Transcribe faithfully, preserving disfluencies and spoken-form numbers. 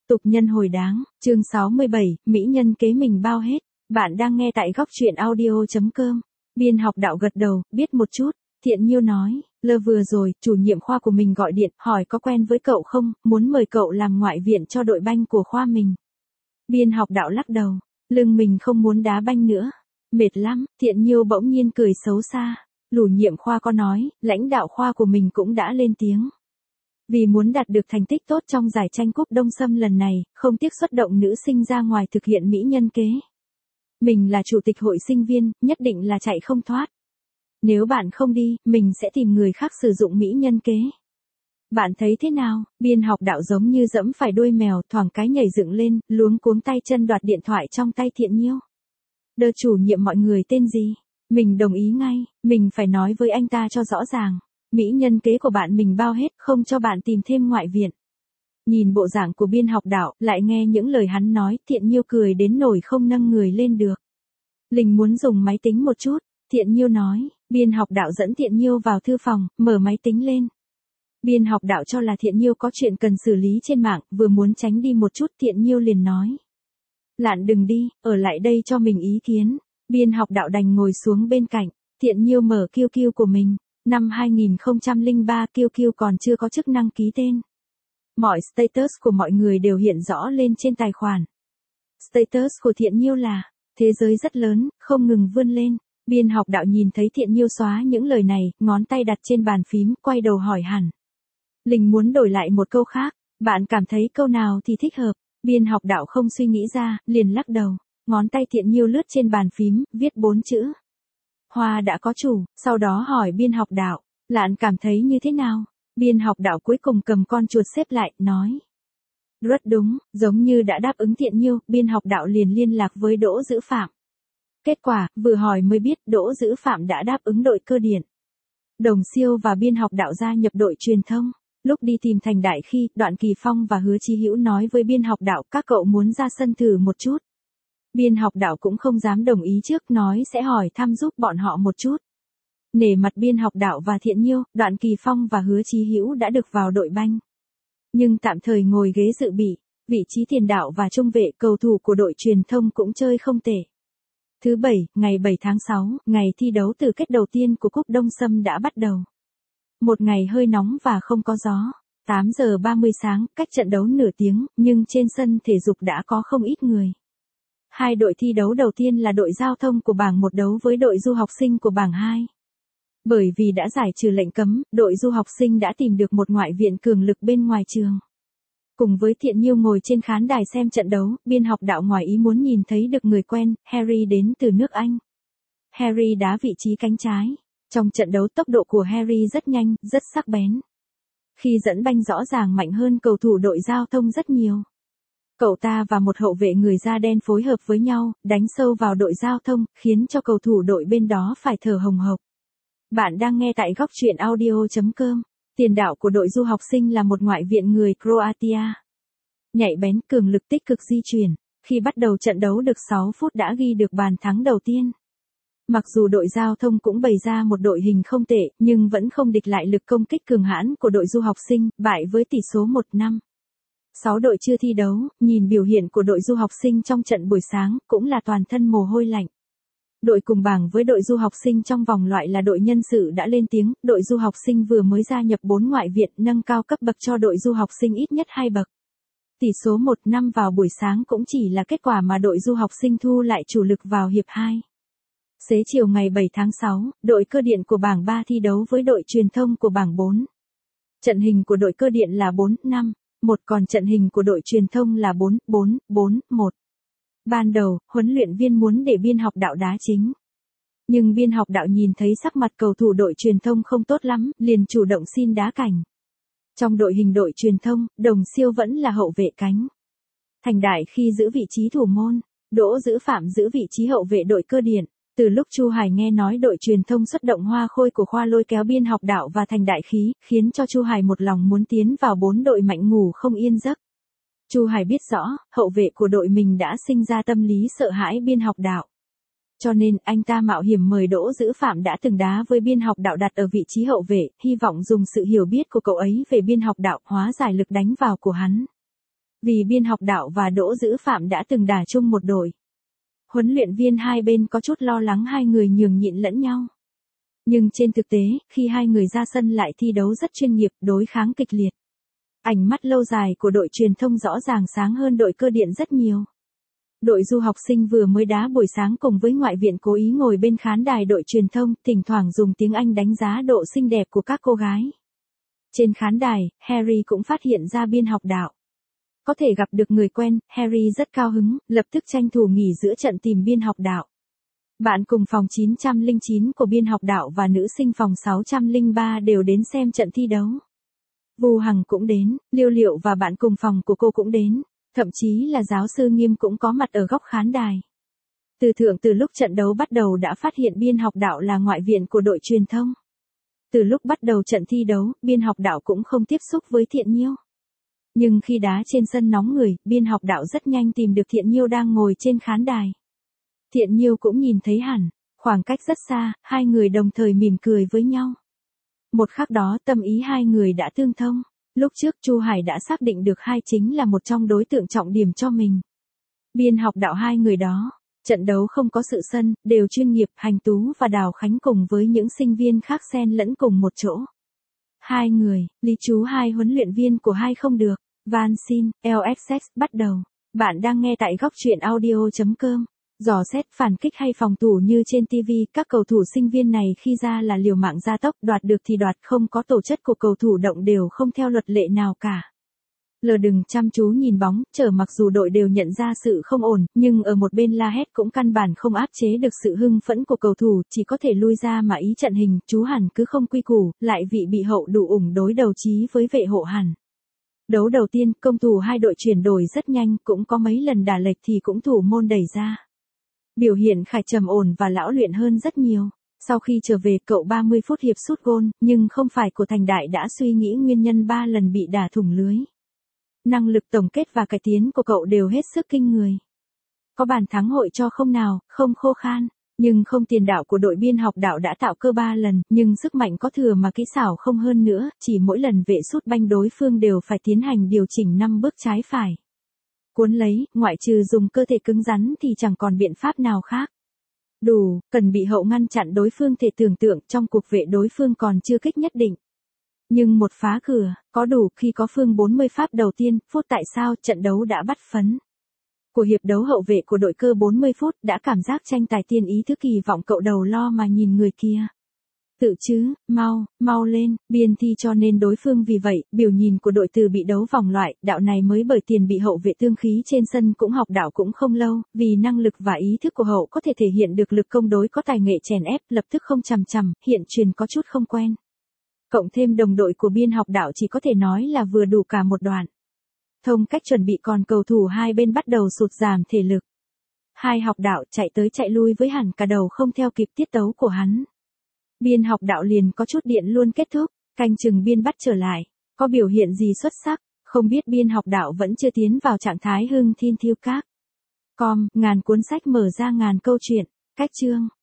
Tục nhân hồi đáng, chương sáu mươi bảy, Mỹ nhân kế mình bao hết. Bạn đang nghe tại góc truyện audio.com. Biên học đạo gật đầu, biết một chút. Thiện Nhiêu nói, lơ vừa rồi, chủ nhiệm khoa của mình gọi điện, hỏi có quen với cậu không, muốn mời cậu làm ngoại viện cho đội banh của khoa mình. Biên học đạo lắc đầu, lưng mình không muốn đá banh nữa. Mệt lắm, Thiện Nhiêu bỗng nhiên cười xấu xa. Chủ nhiệm khoa có nói, lãnh đạo khoa của mình cũng đã lên tiếng. Vì muốn đạt được thành tích tốt trong giải tranh cúp Đông Xâm lần này, không tiếc xuất động nữ sinh ra ngoài thực hiện mỹ nhân kế. Mình là chủ tịch hội sinh viên, nhất định là chạy không thoát. Nếu bạn không đi, mình sẽ tìm người khác sử dụng mỹ nhân kế. Bạn thấy thế nào? Biên học đạo giống như dẫm phải đuôi mèo, thoảng cái nhảy dựng lên, luống cuống tay chân đoạt điện thoại trong tay Thiện Nhiêu. Đờ chủ nhiệm mọi người tên gì? Mình đồng ý ngay, mình phải nói với anh ta cho rõ ràng. Mỹ nhân kế của bạn mình bao hết, không cho bạn tìm thêm ngoại viện. Nhìn bộ dạng của biên học đạo, lại nghe những lời hắn nói, Thiện Nhiêu cười đến nổi không nâng người lên được. Linh muốn dùng máy tính một chút, Thiện Nhiêu nói, biên học đạo dẫn Thiện Nhiêu vào thư phòng, mở máy tính lên. Biên học đạo cho là Thiện Nhiêu có chuyện cần xử lý trên mạng, vừa muốn tránh đi một chút Thiện Nhiêu liền nói. Lạn đừng đi, ở lại đây cho mình ý kiến. Biên học đạo đành ngồi xuống bên cạnh, Thiện Nhiêu mở Q Q của mình. Năm hai nghìn không trăm lẻ ba Q Q còn chưa có chức năng ký tên. Mọi status của mọi người đều hiện rõ lên trên tài khoản. Status của Thiện Nhiêu là, thế giới rất lớn, không ngừng vươn lên. Biên học đạo nhìn thấy Thiện Nhiêu xóa những lời này, ngón tay đặt trên bàn phím, quay đầu hỏi hẳn. Linh muốn đổi lại một câu khác, bạn cảm thấy câu nào thì thích hợp. Biên học đạo không suy nghĩ ra, liền lắc đầu. Ngón tay Thiện Nhiêu lướt trên bàn phím, viết bốn chữ. Hoa đã có chủ, sau đó hỏi biên học đạo, Lạn cảm thấy như thế nào? Biên học đạo cuối cùng cầm con chuột xếp lại, nói. Rất đúng, giống như đã đáp ứng Thiện Nhiêu, biên học đạo liền liên lạc với Đỗ Dữ Phạm. Kết quả, vừa hỏi mới biết Đỗ Dữ Phạm đã đáp ứng đội cơ điện. Đồng Siêu và biên học đạo gia nhập đội truyền thông. Lúc đi tìm Thành Đại khi, Đoạn Kỳ Phong và Hứa Chí Hữu nói với biên học đạo các cậu muốn ra sân thử một chút. Biên học đạo cũng không dám đồng ý trước, nói sẽ hỏi thăm giúp bọn họ một chút. Nể mặt biên học đạo và Thiện Nhiêu, Đoạn Kỳ Phong và Hứa Chí Hữu đã được vào đội banh. Nhưng tạm thời ngồi ghế dự bị, vị trí tiền đạo và trung vệ cầu thủ của đội truyền thông cũng chơi không tệ. Thứ bảy, ngày bảy tháng sáu, ngày thi đấu tứ kết đầu tiên của Cúp Đông Xâm đã bắt đầu. Một ngày hơi nóng và không có gió. tám giờ ba mươi sáng, cách trận đấu nửa tiếng, nhưng trên sân thể dục đã có không ít người. Hai đội thi đấu đầu tiên là đội giao thông của bảng một đấu với đội du học sinh của bảng hai. Bởi vì đã giải trừ lệnh cấm, đội du học sinh đã tìm được một ngoại viện cường lực bên ngoài trường. Cùng với Thiện Nhiêu ngồi trên khán đài xem trận đấu, biên học đạo ngoài ý muốn nhìn thấy được người quen, Harry đến từ nước Anh. Harry đá vị trí cánh trái. Trong trận đấu tốc độ của Harry rất nhanh, rất sắc bén. Khi dẫn banh rõ ràng mạnh hơn cầu thủ đội giao thông rất nhiều. Cậu ta và một hậu vệ người da đen phối hợp với nhau, đánh sâu vào đội giao thông, khiến cho cầu thủ đội bên đó phải thở hồng hộc. Bạn đang nghe tại góc truyện audio.com. Tiền đạo của đội du học sinh là một ngoại viện người Croatia. Nhạy bén, cường lực, tích cực di chuyển. Khi bắt đầu trận đấu được sáu phút đã ghi được bàn thắng đầu tiên. Mặc dù đội giao thông cũng bày ra một đội hình không tệ, nhưng vẫn không địch lại lực công kích cường hãn của đội du học sinh, bại với tỷ số một năm. Sáu đội chưa thi đấu, nhìn biểu hiện của đội du học sinh trong trận buổi sáng, cũng là toàn thân mồ hôi lạnh. Đội cùng bảng với đội du học sinh trong vòng loại là đội nhân sự đã lên tiếng, đội du học sinh vừa mới gia nhập bốn ngoại viện nâng cao cấp bậc cho đội du học sinh ít nhất hai bậc. Tỷ số một năm vào buổi sáng cũng chỉ là kết quả mà đội du học sinh thu lại chủ lực vào hiệp hai. Xế chiều ngày bảy tháng sáu, đội cơ điện của bảng ba thi đấu với đội truyền thông của bảng bốn. Trận hình của đội cơ điện là bốn năm một, còn trận hình của đội truyền thông là bốn bốn bốn một. Ban đầu, huấn luyện viên muốn để biên học đạo đá chính. Nhưng biên học đạo nhìn thấy sắc mặt cầu thủ đội truyền thông không tốt lắm, liền chủ động xin đá cảnh. Trong đội hình đội truyền thông, Đồng Siêu vẫn là hậu vệ cánh. Thành Đại khi giữ vị trí thủ môn, Đỗ Dữ Phạm giữ vị trí hậu vệ đội cơ điện. Từ lúc Chu Hải nghe nói đội truyền thông xuất động Hoa Khôi của khoa lôi kéo biên học đạo và Thành Đại khí, khiến cho Chu Hải một lòng muốn tiến vào bốn đội mạnh ngủ không yên giấc. Chu Hải biết rõ, hậu vệ của đội mình đã sinh ra tâm lý sợ hãi biên học đạo. Cho nên, anh ta mạo hiểm mời Đỗ Dữ Phạm đã từng đá với biên học đạo đặt ở vị trí hậu vệ, hy vọng dùng sự hiểu biết của cậu ấy về biên học đạo hóa giải lực đánh vào của hắn. Vì biên học đạo và Đỗ Dữ Phạm đã từng đả chung một đội. Huấn luyện viên hai bên có chút lo lắng hai người nhường nhịn lẫn nhau. Nhưng trên thực tế, khi hai người ra sân lại thi đấu rất chuyên nghiệp, đối kháng kịch liệt. Ánh mắt lâu dài của đội truyền thông rõ ràng sáng hơn đội cơ điện rất nhiều. Đội du học sinh vừa mới đá buổi sáng cùng với ngoại viện cố ý ngồi bên khán đài đội truyền thông, thỉnh thoảng dùng tiếng Anh đánh giá độ xinh đẹp của các cô gái. Trên khán đài, Harry cũng phát hiện ra biên học đạo. Có thể gặp được người quen, Harry rất cao hứng, lập tức tranh thủ nghỉ giữa trận tìm biên học đạo. Bạn cùng phòng chín không chín của biên học đạo và nữ sinh phòng sáu không ba đều đến xem trận thi đấu. Vu Hằng cũng đến, Liêu Liệu và bạn cùng phòng của cô cũng đến, thậm chí là giáo sư Nghiêm cũng có mặt ở góc khán đài. Từ Thượng từ lúc trận đấu bắt đầu đã phát hiện biên học đạo là ngoại viện của đội truyền thông. Từ lúc bắt đầu trận thi đấu, biên học đạo cũng không tiếp xúc với Thiện Nhiêu. Nhưng khi đá trên sân nóng người, biên học đạo rất nhanh tìm được Thiện Nhiêu đang ngồi trên khán đài. Thiện Nhiêu cũng nhìn thấy hẳn, khoảng cách rất xa, hai người đồng thời mỉm cười với nhau. Một khắc đó tâm ý hai người đã tương thông. Lúc trước Chu Hải đã xác định được hai chính là một trong đối tượng trọng điểm cho mình. Biên học đạo hai người đó, trận đấu không có sự sân, đều chuyên nghiệp, Hành Tú và Đào Khánh cùng với những sinh viên khác xen lẫn cùng một chỗ. Hai người, Lý Chú hai huấn luyện viên của hai không được, van xin, lờ ét ét bắt đầu. Bạn đang nghe tại góc truyện audio chấm com. Dò xét phản kích hay phòng thủ như trên ti vi, các cầu thủ sinh viên này khi ra là liều mạng gia tốc, đoạt được thì đoạt, không có tổ chất của cầu thủ động đều không theo luật lệ nào cả. Lờ đừng chăm chú nhìn bóng, chờ mặc dù đội đều nhận ra sự không ổn, nhưng ở một bên la hét cũng căn bản không áp chế được sự hưng phẫn của cầu thủ, chỉ có thể lui ra mà ý trận hình, chú Hàn cứ không quy củ, lại vị bị hậu đủ ủng đối đầu chí với vệ hộ Hàn. Đấu đầu tiên, công thủ hai đội chuyển đổi rất nhanh, cũng có mấy lần đả lệch thì cũng thủ môn đẩy ra. Biểu hiện Khải trầm ổn và lão luyện hơn rất nhiều. Sau khi trở về cậu ba mươi phút hiệp sút gôn, nhưng không phải của Thành Đại đã suy nghĩ nguyên nhân ba lần bị đả thủng lưới. Năng lực tổng kết và cải tiến của cậu đều hết sức kinh người. Có bàn thắng hội cho không nào, không khô khan, nhưng không tiền đạo của đội biên học đạo đã tạo cơ ba lần, nhưng sức mạnh có thừa mà kỹ xảo không hơn nữa, chỉ mỗi lần vệ sút banh đối phương đều phải tiến hành điều chỉnh năm bước trái phải. Cuốn lấy, ngoại trừ dùng cơ thể cứng rắn thì chẳng còn biện pháp nào khác. Đủ, cần bị hậu ngăn chặn đối phương thể tưởng tượng trong cuộc vệ đối phương còn chưa kích nhất định. Nhưng một phá cửa, có đủ khi có phương bốn mươi pháp đầu tiên, phút tại sao trận đấu đã bắt phấn. Của hiệp đấu hậu vệ của đội cơ bốn mươi phút đã cảm giác tranh tài tiên ý thức kỳ vọng cậu đầu lo mà nhìn người kia. Tự chứ, mau, mau lên, biên thi cho nên đối phương vì vậy, biểu nhìn của đội từ bị đấu vòng loại, đạo này mới bởi tiền bị hậu vệ tương khí trên sân cũng học đạo cũng không lâu, vì năng lực và ý thức của hậu có thể thể hiện được lực công đối có tài nghệ chèn ép, lập tức không chằm chằm, hiện truyền có chút không quen. Cộng thêm đồng đội của biên học đạo chỉ có thể nói là vừa đủ cả một đoạn. Thông cách chuẩn bị còn cầu thủ hai bên bắt đầu sụt giảm thể lực. Hai học đạo chạy tới chạy lui với hẳn cả đầu không theo kịp tiết tấu của hắn. Biên học đạo liền có chút điện luôn kết thúc, canh chừng biên bắt trở lại, có biểu hiện gì xuất sắc, không biết biên học đạo vẫn chưa tiến vào trạng thái hưng thiên thiêu các. Com, ngàn cuốn sách mở ra ngàn câu chuyện, cách chương.